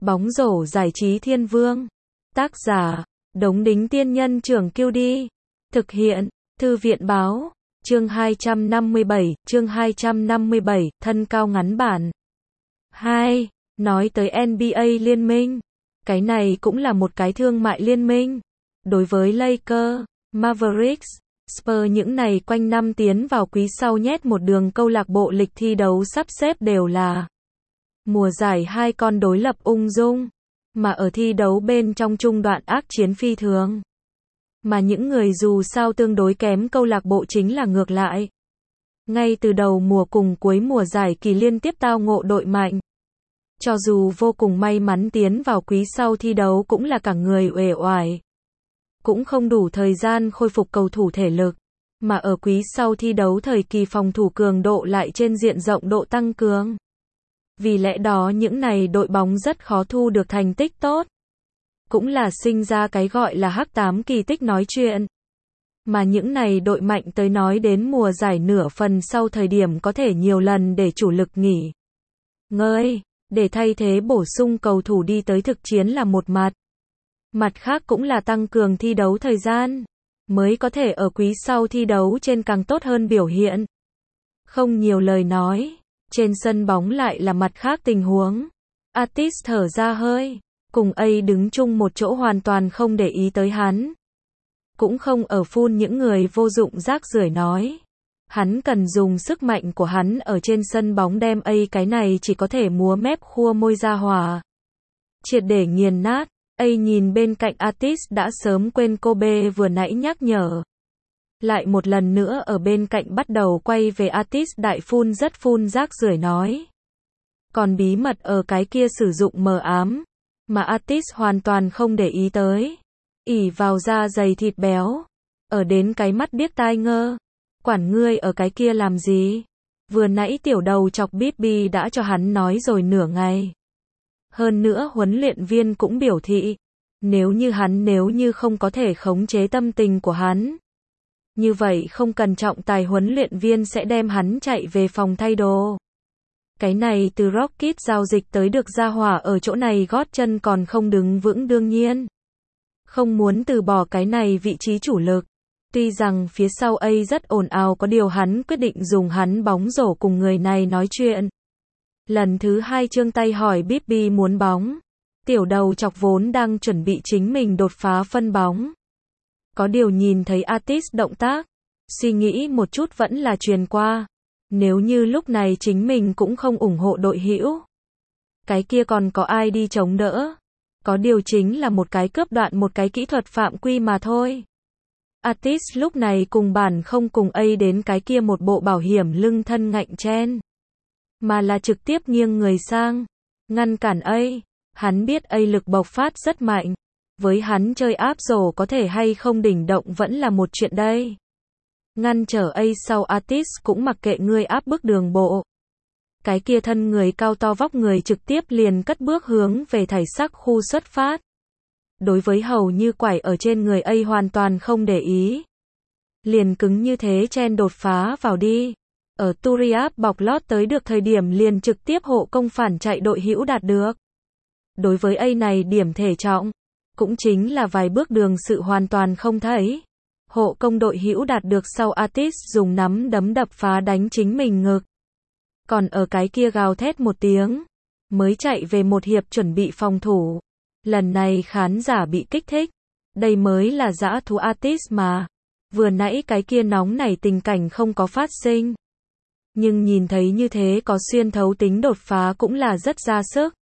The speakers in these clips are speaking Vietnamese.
Bóng rổ giải trí thiên vương. Tác giả, Đống Đính Tiên Nhân Trưởng Kiêu Đi. Thực hiện, Thư viện Báo. Chương 257, thân cao ngắn bản. 2. Nói tới NBA liên minh. Cái này cũng là một cái thương mại liên minh. Đối với Lakers, Mavericks, Spurs những này quanh năm tiến vào quý sau nhét một đường câu lạc bộ lịch thi đấu sắp xếp đều là mùa giải hai con đối lập ung dung, mà ở thi đấu bên trong trung đoạn ác chiến phi thường. Mà những người dù sao tương đối kém câu lạc bộ chính là ngược lại. Ngay từ đầu mùa cùng cuối mùa giải kỳ liên tiếp tao ngộ đội mạnh. Cho dù vô cùng may mắn tiến vào quý sau thi đấu cũng là cả người uể oải. Cũng không đủ thời gian khôi phục cầu thủ thể lực. Mà ở quý sau thi đấu thời kỳ phòng thủ cường độ lại trên diện rộng độ tăng cường. Vì lẽ đó những này đội bóng rất khó thu được thành tích tốt. Cũng là sinh ra cái gọi là hắc tám kỳ tích nói chuyện. Mà những này đội mạnh tới nói đến mùa giải nửa phần sau thời điểm có thể nhiều lần để chủ lực nghỉ ngơi, để thay thế bổ sung cầu thủ đi tới thực chiến là một mặt. Mặt khác cũng là tăng cường thi đấu thời gian, mới có thể ở quý sau thi đấu trên càng tốt hơn biểu hiện. Không nhiều lời nói, trên sân bóng lại là mặt khác tình huống. Atis thở ra hơi, cùng A đứng chung một chỗ hoàn toàn không để ý tới hắn. Cũng không ở phun những người vô dụng rác rưởi nói. Hắn cần dùng sức mạnh của hắn ở trên sân bóng đem A cái này chỉ có thể múa mép khua môi ra hỏa. Triệt để nghiền nát. A nhìn bên cạnh Atis đã sớm quên Kobe vừa nãy nhắc nhở. Lại một lần nữa ở bên cạnh bắt đầu quay về Atis đại phun rác rưởi nói. Còn bí mật ở cái kia sử dụng mờ ám. Mà Atis hoàn toàn không để ý tới. Ỉ vào da dày thịt béo. Ở đến cái mắt điếc tai ngơ. Quản ngươi ở cái kia làm gì? Vừa nãy tiểu đầu chọc Bibby đã cho hắn nói rồi nửa ngày. Hơn nữa huấn luyện viên cũng biểu thị. Nếu như không có thể khống chế tâm tình của hắn. Như vậy không cần trọng tài huấn luyện viên sẽ đem hắn chạy về phòng thay đồ. Cái này từ Rocket giao dịch tới được ra hỏa ở chỗ này gót chân còn không đứng vững đương nhiên. Không muốn từ bỏ cái này vị trí chủ lực. Tuy rằng phía sau A rất ồn ào có điều hắn quyết định dùng hắn bóng rổ cùng người này nói chuyện. Lần thứ 2 trương tay hỏi Bibby muốn bóng. Tiểu đầu chọc vốn đang chuẩn bị chính mình đột phá phân bóng. Có điều nhìn thấy Atis động tác. Suy nghĩ một chút vẫn là truyền qua. Nếu như lúc này chính mình cũng không ủng hộ đội hữu. Cái kia còn có ai đi chống đỡ. Có điều chính là một cái cướp đoạn một cái kỹ thuật phạm quy mà thôi. Atis lúc này cùng bản không cùng A đến cái kia một bộ bảo hiểm lưng thân ngạnh chen. Mà là trực tiếp nghiêng người sang. Ngăn cản A. Hắn biết A lực bộc phát rất mạnh. Với hắn chơi áp rổ có thể hay không đỉnh động vẫn là một chuyện đây. Ngăn trở A sau Atis cũng mặc kệ ngươi áp bức đường bộ. Cái kia thân người cao to vóc người trực tiếp liền cất bước hướng về thảy sắc khu xuất phát. Đối với hầu như quải ở trên người A hoàn toàn không để ý. Liền cứng như thế chen đột phá vào đi. Ở Turiaf bọc lót tới được thời điểm liền trực tiếp hộ công phản chạy đội hữu đạt được. Đối với A này điểm thể trọng. Cũng chính là vài bước đường sự hoàn toàn không thấy. Hộ công đội hữu đạt được sau Atis dùng nắm đấm đập phá đánh chính mình ngực. Còn ở cái kia gào thét một tiếng. Mới chạy về một hiệp chuẩn bị phòng thủ. Lần này khán giả bị kích thích. Đây mới là dã thú Atis mà. Vừa nãy cái kia nóng nảy tình cảnh không có phát sinh. Nhưng nhìn thấy như thế có xuyên thấu tính đột phá cũng là rất ra sức.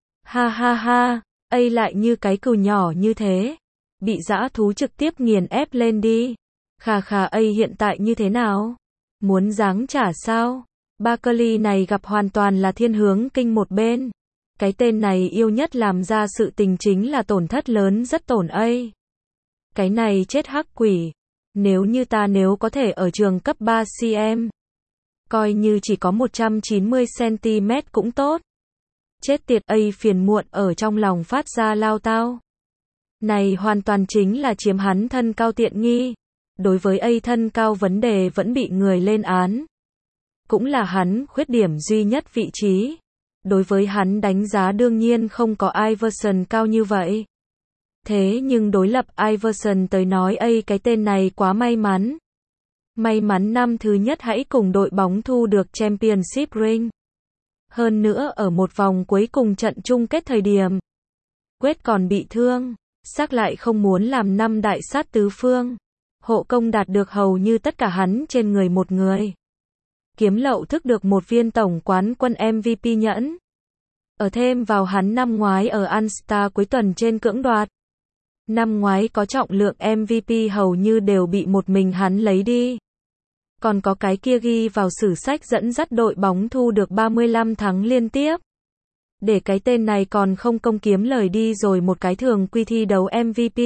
Ha ha ha, A lại như cái cừu nhỏ như thế. Bị dã thú trực tiếp nghiền ép lên đi. Khà khà A hiện tại như thế nào? Muốn giáng trả sao? Barkley này gặp hoàn toàn là thiên hướng kinh một bên. Cái tên này yêu nhất làm ra sự tình chính là tổn thất lớn rất tổn A. Cái này chết hắc quỷ. Nếu có thể ở trường cấp 3 cm. Coi như chỉ có 190cm cũng tốt. Chết tiệt A phiền muộn ở trong lòng phát ra lao tao. Này hoàn toàn chính là chiếm hắn thân cao tiện nghi. Đối với A thân cao vấn đề vẫn bị người lên án. Cũng là hắn khuyết điểm duy nhất vị trí. đối với hắn đánh giá đương nhiên không có Iverson cao như vậy. Thế nhưng đối lập Iverson tới nói cái tên này quá may mắn. May mắn năm thứ nhất hãy cùng đội bóng thu được Championship ring. Hơn nữa ở một vòng cuối cùng trận chung kết thời điểm Wade còn bị thương, xác lại không muốn làm năm đại sát tứ phương. Hộ công đạt được hầu như tất cả hắn trên người một người. Kiếm lậu thức được một viên tổng quán quân MVP nhẫn. Ở thêm vào hắn năm ngoái ở All-Star cuối tuần trên cưỡng đoạt. Năm ngoái có trọng lượng MVP hầu như đều bị một mình hắn lấy đi. Còn có cái kia ghi vào sử sách dẫn dắt đội bóng thu được 35 thắng liên tiếp. Để cái tên này còn không công kiếm lời đi rồi một cái thường quy thi đấu MVP.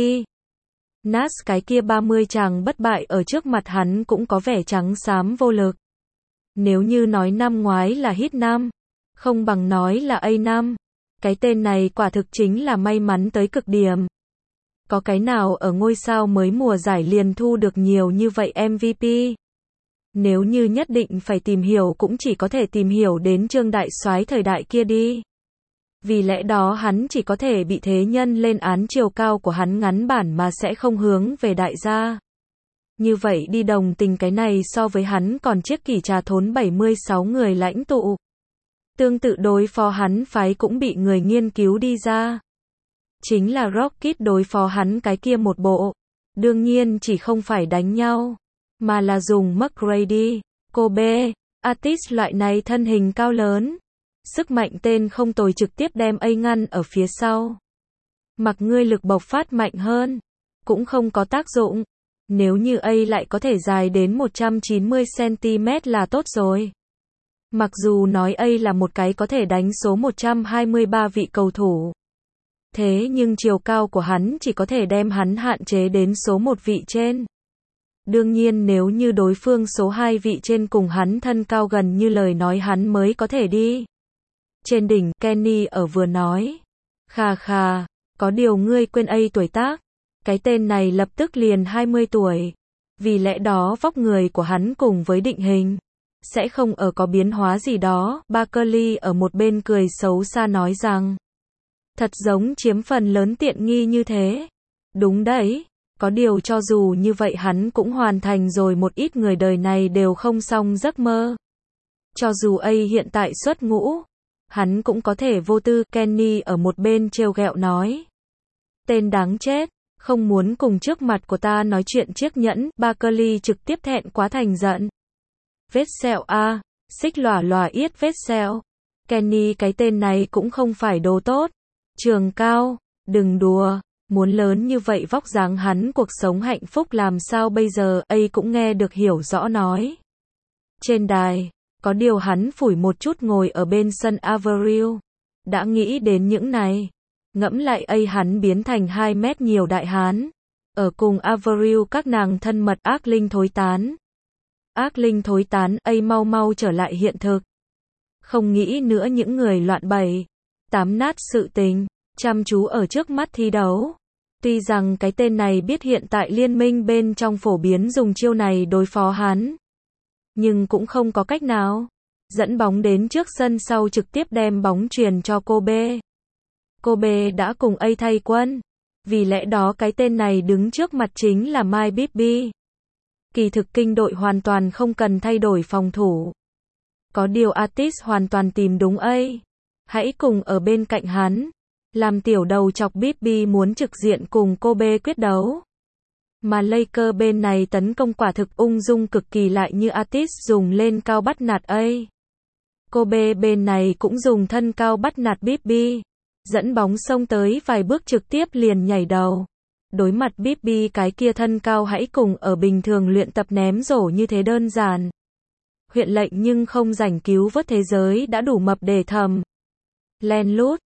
Nash cái kia 30 chàng bất bại ở trước mặt hắn cũng có vẻ trắng xám vô lực. Nếu như nói năm ngoái là hit năm, không bằng nói là A năm. Cái tên này quả thực chính là may mắn tới cực điểm. Có cái nào ở ngôi sao mới mùa giải liền thu được nhiều như vậy MVP. Nếu như nhất định phải tìm hiểu cũng chỉ có thể tìm hiểu đến Trương Đại Soái thời đại kia đi. Vì lẽ đó hắn chỉ có thể bị thế nhân lên án chiều cao của hắn ngắn bản mà sẽ không hướng về đại gia. Như vậy đi đồng tình cái này so với hắn còn chiếc kỷ trà thốn 76 người lãnh tụ. Tương tự đối phó hắn phái cũng bị người nghiên cứu đi ra. Chính là Rocket đối phó hắn cái kia một bộ. Đương nhiên chỉ không phải đánh nhau, mà là dùng McGrady, Kobe, Atis loại này thân hình cao lớn. Sức mạnh tên không tồi trực tiếp đem A ngăn ở phía sau. Mặc ngươi lực bộc phát mạnh hơn, cũng không có tác dụng. Nếu như A lại có thể dài đến 190cm là tốt rồi. Mặc dù nói A là một cái có thể đánh số 123 vị cầu thủ. Thế nhưng chiều cao của hắn chỉ có thể đem hắn hạn chế đến số 1 vị trên. Đương nhiên nếu như đối phương số 2 vị trên cùng hắn thân cao gần như lời nói hắn mới có thể đi. Trên đỉnh, Kenny ở vừa nói. Khà khà, có điều ngươi quên A tuổi tác. Cái tên này lập tức liền 20 tuổi. Vì lẽ đó vóc người của hắn cùng với định hình sẽ không ở có biến hóa gì đó. Barkley ở một bên cười xấu xa nói rằng. Thật giống chiếm phần lớn tiện nghi như thế. Đúng đấy. Có điều cho dù như vậy hắn cũng hoàn thành rồi một ít người đời này đều không xong giấc mơ. Cho dù A hiện tại xuất ngũ, hắn cũng có thể vô tư. Kenny ở một bên trêu ghẹo nói. Tên đáng chết, không muốn cùng trước mặt của ta nói chuyện chiếc nhẫn. Barkley trực tiếp thẹn quá thành giận. Vết sẹo a, xích lòa lòa yết vết sẹo. Kenny cái tên này cũng không phải đồ tốt. Trường cao, đừng đùa. Muốn lớn như vậy vóc dáng hắn cuộc sống hạnh phúc làm sao bây giờ. A cũng nghe được hiểu rõ nói. Trên đài, có điều hắn phủi một chút ngồi ở bên sân Avril. Đã nghĩ đến những này. Ngẫm lại A hắn biến thành 2 mét nhiều đại hán. Ở cùng Avril các nàng thân mật ác linh thối tán. Ác linh thối tán, A mau mau trở lại hiện thực. Không nghĩ nữa những người loạn bày, tám nát sự tình, chăm chú ở trước mắt thi đấu. Tuy rằng cái tên này biết hiện tại liên minh bên trong phổ biến dùng chiêu này đối phó hắn. Nhưng cũng không có cách nào. Dẫn bóng đến trước sân sau trực tiếp đem bóng truyền cho Kobe. Kobe đã cùng A thay quân. Vì lẽ đó cái tên này đứng trước mặt chính là Mike Bibby. Kỳ thực kinh đội hoàn toàn không cần thay đổi phòng thủ. Có điều Atis hoàn toàn tìm đúng A. Hãy cùng ở bên cạnh hắn. Làm tiểu đầu chọc Bibby muốn trực diện cùng Kobe quyết đấu. Mà Laker bên này tấn công quả thực ung dung cực kỳ lại như Atis dùng lên cao bắt nạt A. Kobe bên này cũng dùng thân cao bắt nạt Bibby. Dẫn bóng xông tới vài bước trực tiếp liền nhảy đầu. Đối mặt Bibby cái kia thân cao hãy cùng ở bình thường luyện tập ném rổ như thế đơn giản. Huyện lệnh nhưng không rảnh cứu vớt thế giới đã đủ mập để thầm. Len lút.